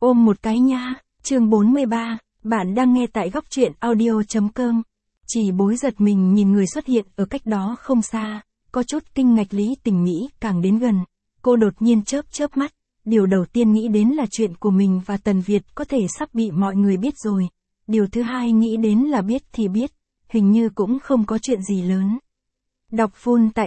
Ôm một cái nha, chương 43, bạn đang nghe tại góc truyện audio.com. Chỉ bối giật mình nhìn người xuất hiện ở cách đó không xa, có chút kinh ngạc. Lý Tình Mỹ càng đến gần, cô đột nhiên chớp mắt, điều đầu tiên nghĩ đến là chuyện của mình và Tần Việt có thể sắp bị mọi người biết rồi. Điều thứ hai nghĩ đến là biết thì biết, hình như cũng không có chuyện gì lớn. Đọc full tại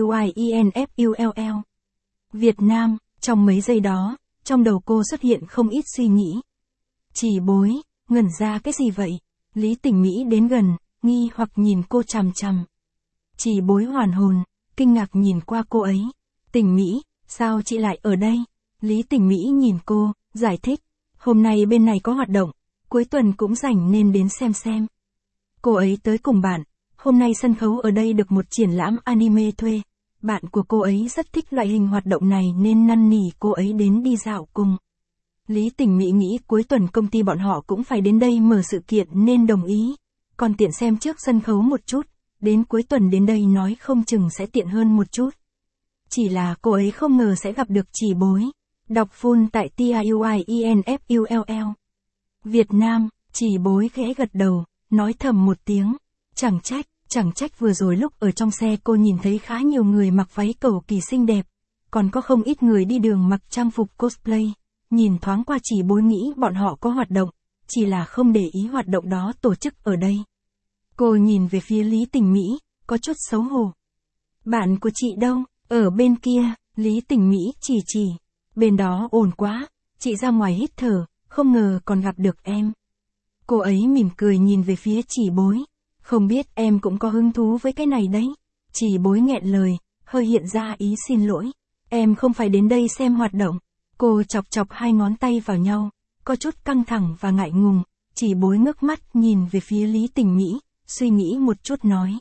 TIUIENFULL. Việt Nam, trong mấy giây đó, trong đầu cô xuất hiện không ít suy nghĩ. Chỉ bối, ngẩn ra cái gì vậy? Lý Tình Mỹ đến gần, nghi hoặc nhìn cô chằm chằm. Chỉ bối hoàn hồn, kinh ngạc nhìn qua cô ấy. Tình Mỹ, sao chị lại ở đây? Lý Tình Mỹ nhìn cô, giải thích. Hôm nay bên này có hoạt động, cuối tuần cũng rảnh nên đến xem. Cô ấy tới cùng bạn, hôm nay sân khấu ở đây được một triển lãm anime thuê. Bạn của cô ấy rất thích loại hình hoạt động này nên năn nỉ cô ấy đến đi dạo cùng. Lý Tình Mỹ nghĩ cuối tuần công ty bọn họ cũng phải đến đây mở sự kiện nên đồng ý. Còn tiện xem trước sân khấu một chút, đến cuối tuần đến đây nói không chừng sẽ tiện hơn một chút. Chỉ là cô ấy không ngờ sẽ gặp được Chỉ bối. Đọc full tại TIUIENFULL. Việt Nam, Chỉ bối khẽ gật đầu, nói thầm một tiếng. Chẳng trách vừa rồi lúc ở trong xe cô nhìn thấy khá nhiều người mặc váy cầu kỳ xinh đẹp. Còn có không ít người đi đường mặc trang phục cosplay. Nhìn thoáng qua Chỉ bối nghĩ bọn họ có hoạt động, chỉ là không để ý hoạt động đó tổ chức ở đây. Cô nhìn về phía Lý Tình Mỹ, có chút xấu hổ. Bạn của chị đâu? Ở bên kia, Lý Tình Mỹ chỉ. Bên đó ồn quá, chị ra ngoài hít thở, không ngờ còn gặp được em. Cô ấy mỉm cười nhìn về phía Chỉ bối. Không biết em cũng có hứng thú với cái này đấy. Chỉ bối nghẹn lời, hơi hiện ra ý xin lỗi. Em không phải đến đây xem hoạt động. Cô chọc hai ngón tay vào nhau, có chút căng thẳng và ngại ngùng. Chỉ bối ngước mắt nhìn về phía Lý Tình Mỹ, suy nghĩ một chút nói.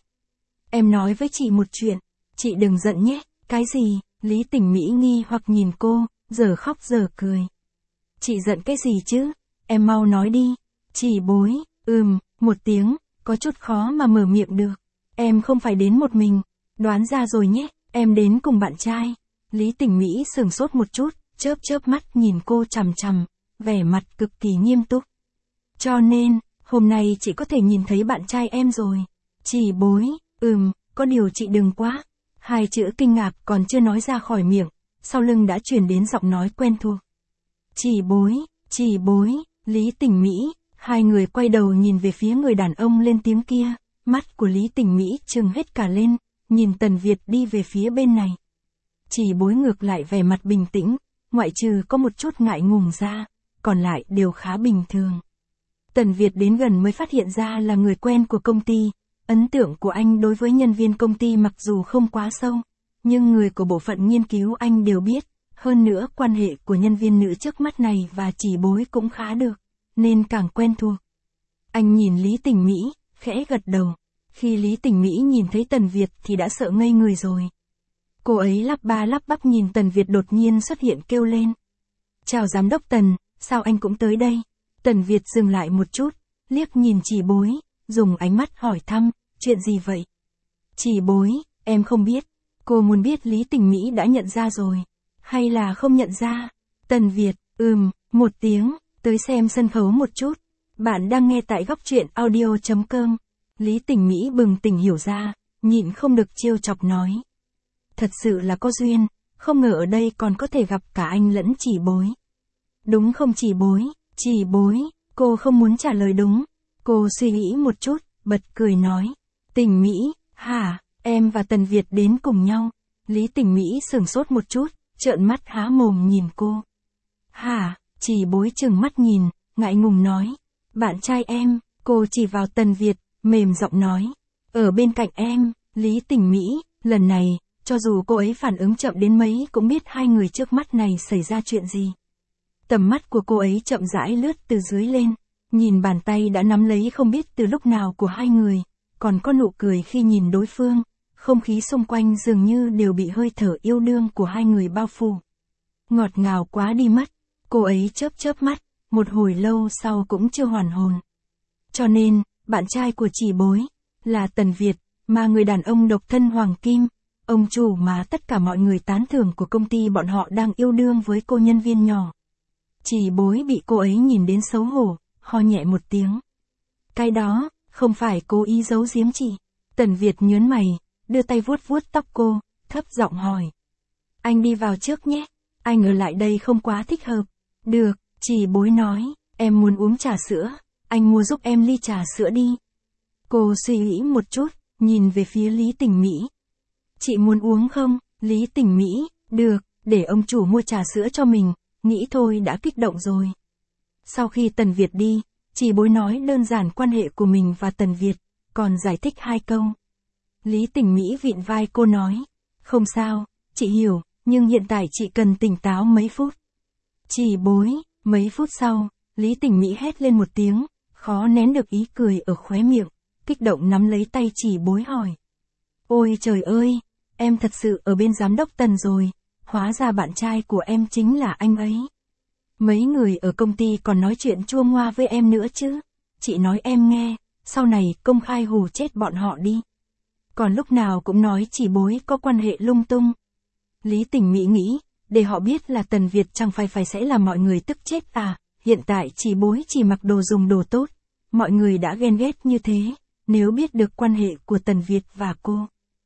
Em nói với chị một chuyện, chị đừng giận nhé. Cái gì? Lý Tình Mỹ nghi hoặc nhìn cô, giờ khóc giờ cười. Chị giận cái gì chứ? Em mau nói đi. Chỉ bối, một tiếng, có chút khó mà mở miệng được. Em không phải đến một mình, đoán ra rồi nhé, em đến cùng bạn trai. Lý Tình Mỹ sửng sốt một chút, chớp mắt nhìn cô chằm, vẻ mặt cực kỳ nghiêm túc. Cho nên, hôm nay chị có thể nhìn thấy bạn trai em rồi. Chỉ bối, có điều chị đừng quá. Hai chữ kinh ngạc còn chưa nói ra khỏi miệng, sau lưng đã truyền đến giọng nói quen thuộc. Chỉ bối, Lý Tình Mỹ, hai người quay đầu nhìn về phía người đàn ông lên tiếng kia, mắt của Lý Tình Mỹ trừng hết cả lên, nhìn Tần Việt đi về phía bên này. Chỉ bối ngược lại vẻ mặt bình tĩnh, ngoại trừ có một chút ngại ngùng ra, còn lại đều khá bình thường. Tần Việt đến gần mới phát hiện ra là người quen của công ty, ấn tượng của anh đối với nhân viên công ty mặc dù không quá sâu, nhưng người của bộ phận nghiên cứu anh đều biết, hơn nữa quan hệ của nhân viên nữ trước mắt này và Chỉ bối cũng khá được, nên càng quen thuộc. Anh nhìn Lý Tình Mỹ, khẽ gật đầu, khi Lý Tình Mỹ nhìn thấy Tần Việt thì đã sợ ngây người rồi. Cô ấy lắp bắp nhìn Tần Việt đột nhiên xuất hiện kêu lên. Chào giám đốc Tần, sao anh cũng tới đây? Tần Việt dừng lại một chút, liếc nhìn Chỉ bối, dùng ánh mắt hỏi thăm, chuyện gì vậy? Chỉ bối, em không biết. Cô muốn biết Lý Tình Mỹ đã nhận ra rồi, hay là không nhận ra? Tần Việt, một tiếng, tới xem sân khấu một chút. Bạn đang nghe tại góc truyện audio.com. Lý Tình Mỹ bừng tỉnh hiểu ra, nhịn không được trêu chọc nói. Thật sự là có duyên, không ngờ ở đây còn có thể gặp cả anh lẫn Chỉ bối. Đúng không Chỉ bối? Chỉ bối, cô không muốn trả lời đúng. Cô suy nghĩ một chút, bật cười nói. Tình Mỹ, hả, em và Tần Việt đến cùng nhau. Lý Tình Mỹ sửng sốt một chút, trợn mắt há mồm nhìn cô. Hả, Chỉ bối chừng mắt nhìn, ngại ngùng nói. Bạn trai em, cô chỉ vào Tần Việt, mềm giọng nói. Ở bên cạnh em, Lý Tình Mỹ, lần này, cho dù cô ấy phản ứng chậm đến mấy cũng biết hai người trước mắt này xảy ra chuyện gì. Tầm mắt của cô ấy chậm rãi lướt từ dưới lên, nhìn bàn tay đã nắm lấy không biết từ lúc nào của hai người, còn có nụ cười khi nhìn đối phương, không khí xung quanh dường như đều bị hơi thở yêu đương của hai người bao phủ. Ngọt ngào quá đi mất, cô ấy chớp mắt, một hồi lâu sau cũng chưa hoàn hồn. Cho nên, bạn trai của Chỉ bối, là Tần Việt, mà người đàn ông độc thân Hoàng Kim, ông chủ mà tất cả mọi người tán thưởng của công ty bọn họ đang yêu đương với cô nhân viên nhỏ. Chỉ bối bị cô ấy nhìn đến xấu hổ, ho nhẹ một tiếng. Cái đó, không phải cố ý giấu giếm chị. Tần Việt nhớn mày, đưa tay vuốt vuốt tóc cô, thấp giọng hỏi. Anh đi vào trước nhé, anh ở lại đây không quá thích hợp. Được, chỉ bối nói, em muốn uống trà sữa, anh mua giúp em ly trà sữa đi. Cô suy nghĩ một chút, nhìn về phía Lý Tình Mỹ. Chị muốn uống không? Lý Tình Mỹ, được, để ông chủ mua trà sữa cho mình, nghĩ thôi đã kích động rồi. Sau khi Tần Việt đi, chỉ bối nói đơn giản quan hệ của mình và Tần Việt, còn giải thích 2 câu. Lý Tình Mỹ vịn vai cô nói, không sao, chị hiểu, nhưng hiện tại chị cần tỉnh táo mấy phút. Chỉ bối, mấy phút sau, Lý Tình Mỹ hét lên một tiếng, khó nén được ý cười ở khóe miệng, kích động nắm lấy tay chỉ bối hỏi. Ôi trời ơi, em thật sự ở bên giám đốc Tần rồi, hóa ra bạn trai của em chính là anh ấy. Mấy người ở công ty còn nói chuyện chua ngoa với em nữa chứ, chị nói em nghe, sau này công khai hù chết bọn họ đi. Còn lúc nào cũng nói chỉ bối có quan hệ lung tung. Lý Tình Mỹ nghĩ, để họ biết là Tần Việt chẳng phải sẽ làm mọi người tức chết à, hiện tại chỉ bối chỉ mặc đồ dùng đồ tốt, mọi người đã ghen ghét như thế, nếu biết được quan hệ của Tần Việt và cô.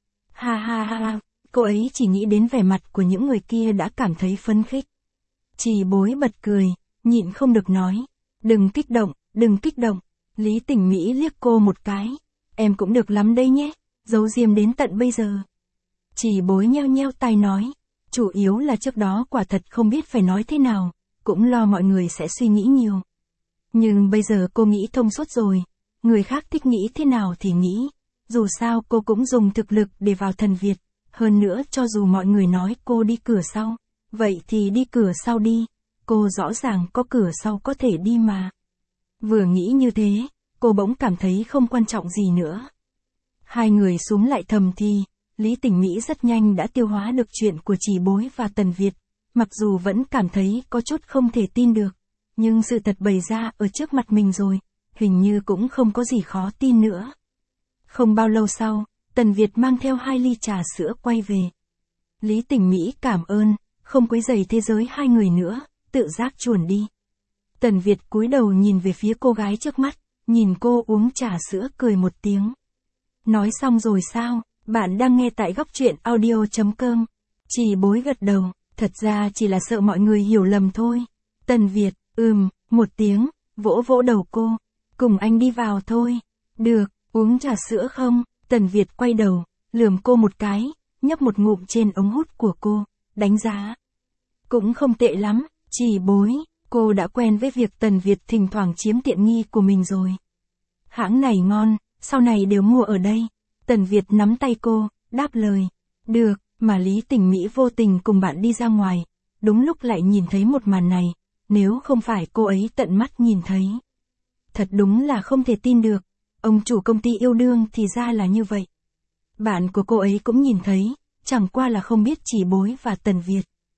Ha ha ha, cô ấy chỉ nghĩ đến vẻ mặt của những người kia đã cảm thấy phấn khích. Chỉ bối bật cười, nhịn không được nói, đừng kích động, đừng kích động. Lý Tình Mỹ liếc cô một cái, em cũng được lắm đây nhé, giấu diêm đến tận bây giờ. Chỉ bối nheo nheo tai nói, chủ yếu là trước đó quả thật không biết phải nói thế nào, cũng lo mọi người sẽ suy nghĩ nhiều. Nhưng bây giờ cô nghĩ thông suốt rồi, người khác thích nghĩ thế nào thì nghĩ, dù sao cô cũng dùng thực lực để vào Thần Việt, hơn nữa cho dù mọi người nói cô đi cửa sau, vậy thì đi cửa sau đi, cô rõ ràng có cửa sau có thể đi mà. Vừa nghĩ như thế, cô bỗng cảm thấy không quan trọng gì nữa. Hai người súm lại thầm thì, Lý Tình Mỹ rất nhanh đã tiêu hóa được chuyện của Chỉ Bối và Tần Việt, mặc dù vẫn cảm thấy có chút không thể tin được, nhưng sự thật bày ra ở trước mặt mình rồi, hình như cũng không có gì khó tin nữa. Không bao lâu sau, Tần Việt mang theo 2 ly trà sữa quay về. Lý Tình Mỹ cảm ơn, không quấy rầy thế giới hai người nữa, tự giác chuồn đi. Tần Việt cúi đầu nhìn về phía cô gái trước mắt, nhìn cô uống trà sữa cười một tiếng. Nói xong rồi sao, bạn đang nghe tại góc truyện audio.com. Chỉ bối gật đầu, thật ra chỉ là sợ mọi người hiểu lầm thôi. Tần Việt, một tiếng, vỗ vỗ đầu cô. Cùng anh đi vào thôi. Được, uống trà sữa không? Tần Việt quay đầu, lườm cô một cái, nhấp một ngụm trên ống hút của cô, đánh giá. Cũng không tệ lắm, Chỉ bối, cô đã quen với việc Tần Việt thỉnh thoảng chiếm tiện nghi của mình rồi. Hãng này ngon, sau này đều mua ở đây. Tần Việt nắm tay cô, đáp lời. Được, mà Lý Tình Mỹ vô tình cùng bạn đi ra ngoài, đúng lúc lại nhìn thấy một màn này, nếu không phải cô ấy tận mắt nhìn thấy. Thật đúng là không thể tin được, ông chủ công ty yêu đương thì ra là như vậy. Bạn của cô ấy cũng nhìn thấy, chẳng qua là không biết Chỉ Bối và Tần Việt.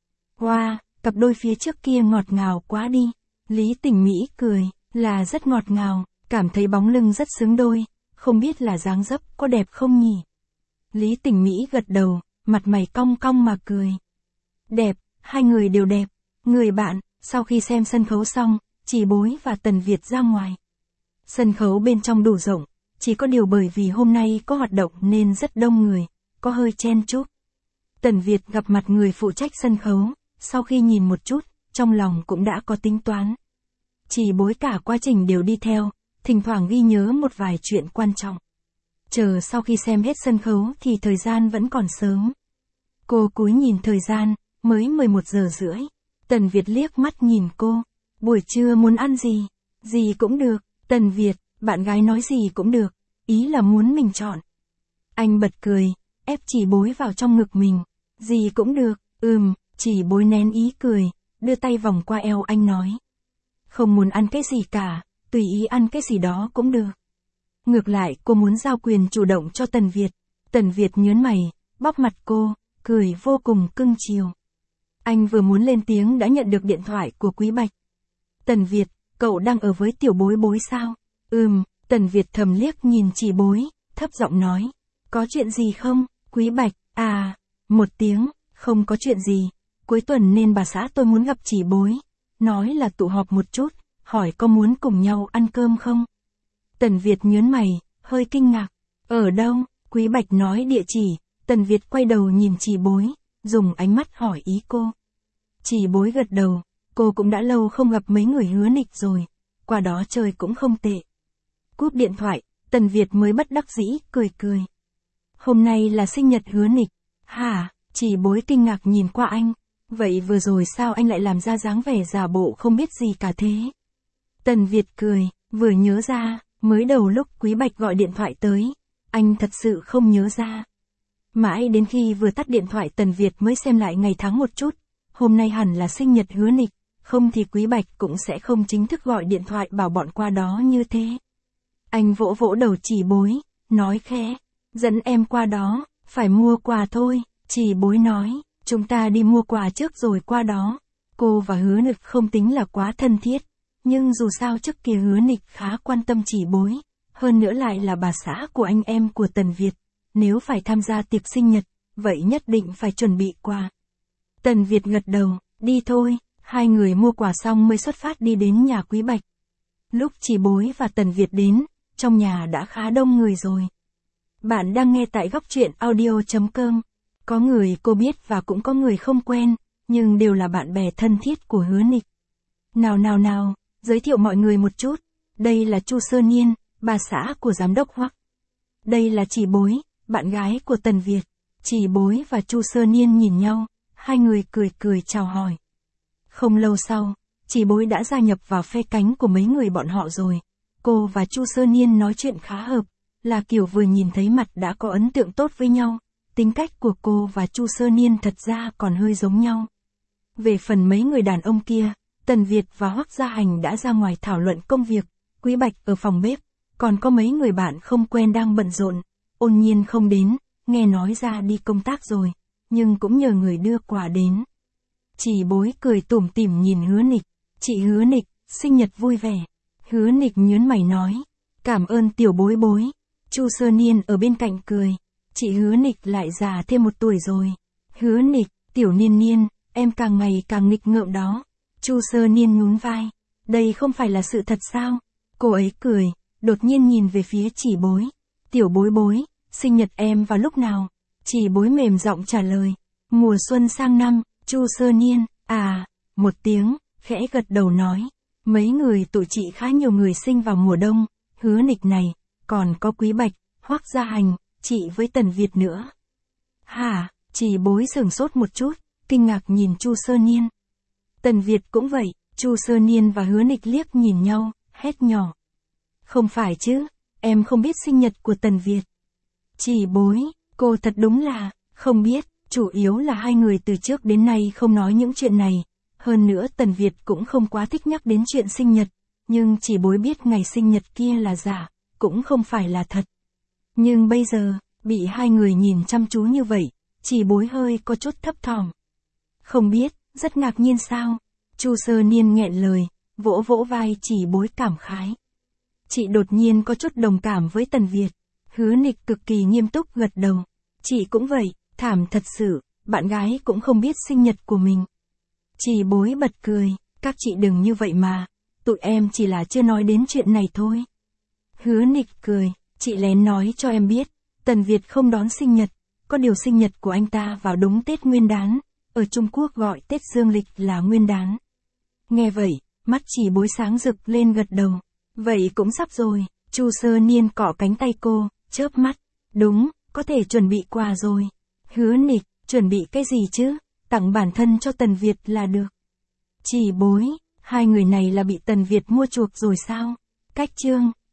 Wow, cặp đôi phía trước kia ngọt ngào quá đi. Lý Tình Mỹ cười, là rất ngọt ngào, cảm thấy bóng lưng rất xứng đôi, không biết là dáng dấp có đẹp không nhỉ? Lý Tình Mỹ gật đầu, mặt mày cong cong mà cười. Đẹp, hai người đều đẹp. Người bạn, sau khi xem sân khấu xong, Chỉ Bối và Tần Việt ra ngoài. Sân khấu bên trong đủ rộng, chỉ có điều bởi vì hôm nay có hoạt động nên rất đông người, có hơi chen chúc. Tần Việt gặp mặt người phụ trách sân khấu, sau khi nhìn một chút, trong lòng cũng đã có tính toán. Chỉ Bối cả quá trình đều đi theo, thỉnh thoảng ghi nhớ một vài chuyện quan trọng. Chờ sau khi xem hết sân khấu thì thời gian vẫn còn sớm. Cô cúi nhìn thời gian, mới 11 giờ rưỡi. Tần Việt liếc mắt nhìn cô. Buổi trưa muốn ăn gì? Gì cũng được. Tần Việt, bạn gái nói gì cũng được. Ý là muốn mình chọn. Anh bật cười, ép Chỉ Bối vào trong ngực mình. Gì cũng được. Chỉ Bối nén ý cười, đưa tay vòng qua eo anh nói. Không muốn ăn cái gì cả, tùy ý ăn cái gì đó cũng được. Ngược lại cô muốn giao quyền chủ động cho Tần Việt. Tần Việt nhớn mày, bóp mặt cô, cười vô cùng cưng chiều. Anh vừa muốn lên tiếng đã nhận được điện thoại của Quý Bạch. Tần Việt, cậu đang ở với tiểu Bối Bối sao? Tần Việt thầm liếc nhìn Chỉ Bối, thấp giọng nói. Có chuyện gì không? Quý Bạch, một tiếng, không có chuyện gì. Cuối tuần nên bà xã tôi muốn gặp Chỉ Bối. nói là tụ họp một chút, hỏi có muốn cùng nhau ăn cơm không? Tần Việt nhớn mày, hơi kinh ngạc. Ở đâu? Quý Bạch nói địa chỉ, Tần Việt quay đầu nhìn Chỉ Bối, dùng ánh mắt hỏi ý cô. Chỉ Bối gật đầu, cô cũng đã lâu không gặp mấy người Hứa Nịch rồi, qua đó chơi cũng không tệ. Cúp điện thoại, Tần Việt mới bất đắc dĩ, cười cười. Hôm nay là sinh nhật Hứa Nịch. Hả? Chỉ Bối kinh ngạc nhìn qua anh. Vậy vừa rồi sao anh lại làm ra dáng vẻ giả bộ không biết gì cả thế? Tần Việt cười, vừa nhớ ra, mới đầu lúc Quý Bạch gọi điện thoại tới, anh thật sự không nhớ ra. Mãi đến khi vừa tắt điện thoại Tần Việt mới xem lại ngày tháng một chút, hôm nay hẳn là sinh nhật Hứa Nịch, không thì Quý Bạch cũng sẽ không chính thức gọi điện thoại bảo bọn qua đó như thế. Anh vỗ vỗ đầu Chỉ Bối, nói khẽ, dẫn em qua đó, phải mua quà thôi. Chỉ Bối nói, chúng ta đi mua quà trước rồi qua đó. Cô và Hứa Nịch không tính là quá thân thiết, nhưng dù sao trước kia Hứa Nịch khá quan tâm Chỉ Bối, hơn nữa lại là bà xã của anh em của Tần Việt, nếu phải tham gia tiệc sinh nhật, vậy nhất định phải chuẩn bị quà. Tần Việt gật đầu, đi thôi, hai người mua quà xong mới xuất phát đi đến nhà Quý Bạch. Lúc Chỉ Bối và Tần Việt đến, trong nhà đã khá đông người rồi. Bạn đang nghe tại Góc Truyện Audio.com. Có người cô biết và cũng có người không quen, nhưng đều là bạn bè thân thiết của Hứa Nịch. Nào, giới thiệu mọi người một chút. Đây là Chu Sơ Niên, bà xã của giám đốc Hoắc. Đây là Chỉ Bối, bạn gái của Tần Việt. Chỉ Bối và Chu Sơ Niên nhìn nhau, hai người cười chào hỏi. Không lâu sau, Chỉ Bối đã gia nhập vào phe cánh của mấy người bọn họ rồi. Cô và Chu Sơ Niên nói chuyện khá hợp, là kiểu vừa nhìn thấy mặt đã có ấn tượng tốt với nhau. Tính cách của cô và Chu Sơ Niên thật ra còn hơi giống nhau. Về phần mấy người đàn ông kia, Tần Việt và Hoắc Gia Hành đã ra ngoài thảo luận công việc, Quý Bạch ở phòng bếp, còn có mấy người bạn không quen đang bận rộn. Ôn Nhiên không đến, nghe nói ra đi công tác rồi, nhưng cũng nhờ người đưa quà đến. Chỉ Bối cười tủm tỉm nhìn Hứa Nịch, chị Hứa Nịch, sinh nhật vui vẻ. Hứa Nịch nhớn mày nói, cảm ơn tiểu Bối Bối. Chu Sơ Niên ở bên cạnh cười, chị Hứa Nịch lại già thêm 1 tuổi rồi. Hứa Nịch, tiểu Niên Niên, em càng ngày càng nghịch ngợm đó. Chu Sơ Niên nhún vai, đây không phải là sự thật sao? Cô ấy cười, đột nhiên nhìn về phía Chỉ Bối. Tiểu Bối Bối, sinh nhật em vào lúc nào? Chỉ Bối mềm giọng trả lời, mùa xuân sang năm. Chu Sơ Niên, một tiếng, khẽ gật đầu nói, mấy người tụi chị khá nhiều người sinh vào mùa đông, Hứa Nịch này, còn có Quý Bạch, Hoắc Gia Hành, chị với Tần Việt nữa. Hả? Chỉ Bối sửng sốt một chút, kinh ngạc nhìn Chu Sơ Niên. Tần Việt cũng vậy, Chu Sơ Niên và Hứa Nịch liếc nhìn nhau, hét nhỏ. Không phải chứ, em không biết sinh nhật của Tần Việt. Chỉ Bối, cô thật đúng là, không biết, chủ yếu là hai người từ trước đến nay không nói những chuyện này. Hơn nữa Tần Việt cũng không quá thích nhắc đến chuyện sinh nhật, nhưng Chỉ Bối biết ngày sinh nhật kia là giả, cũng không phải là thật. Nhưng bây giờ, bị hai người nhìn chăm chú như vậy, Chỉ Bối hơi có chút thấp thỏm. Không biết, rất ngạc nhiên sao? Chu Sơ Niên nghẹn lời, vỗ vỗ vai Chỉ Bối cảm khái. Chị đột nhiên có chút đồng cảm với Tần Việt. Hứa Nịch cực kỳ nghiêm túc gật đầu. Chị cũng vậy, thảm thật sự, bạn gái cũng không biết sinh nhật của mình. Chỉ Bối bật cười, các chị đừng như vậy mà, tụi em chỉ là chưa nói đến chuyện này thôi. Hứa Nịch cười, chị lén nói cho em biết, Tần Việt không đón sinh nhật, có điều sinh nhật của anh ta vào đúng Tết Nguyên đán, ở Trung Quốc gọi Tết Dương lịch là Nguyên đán. Nghe vậy, mắt Chỉ Bối sáng rực lên gật đầu, vậy cũng sắp rồi. Chu Sơ Niên cọ cánh tay cô, chớp mắt, đúng, có thể chuẩn bị quà rồi. Hứa Nịch, chuẩn bị cái gì chứ, tặng bản thân cho Tần Việt là được. Chỉ Bối, hai người này là bị Tần Việt mua chuộc rồi sao? Cách chương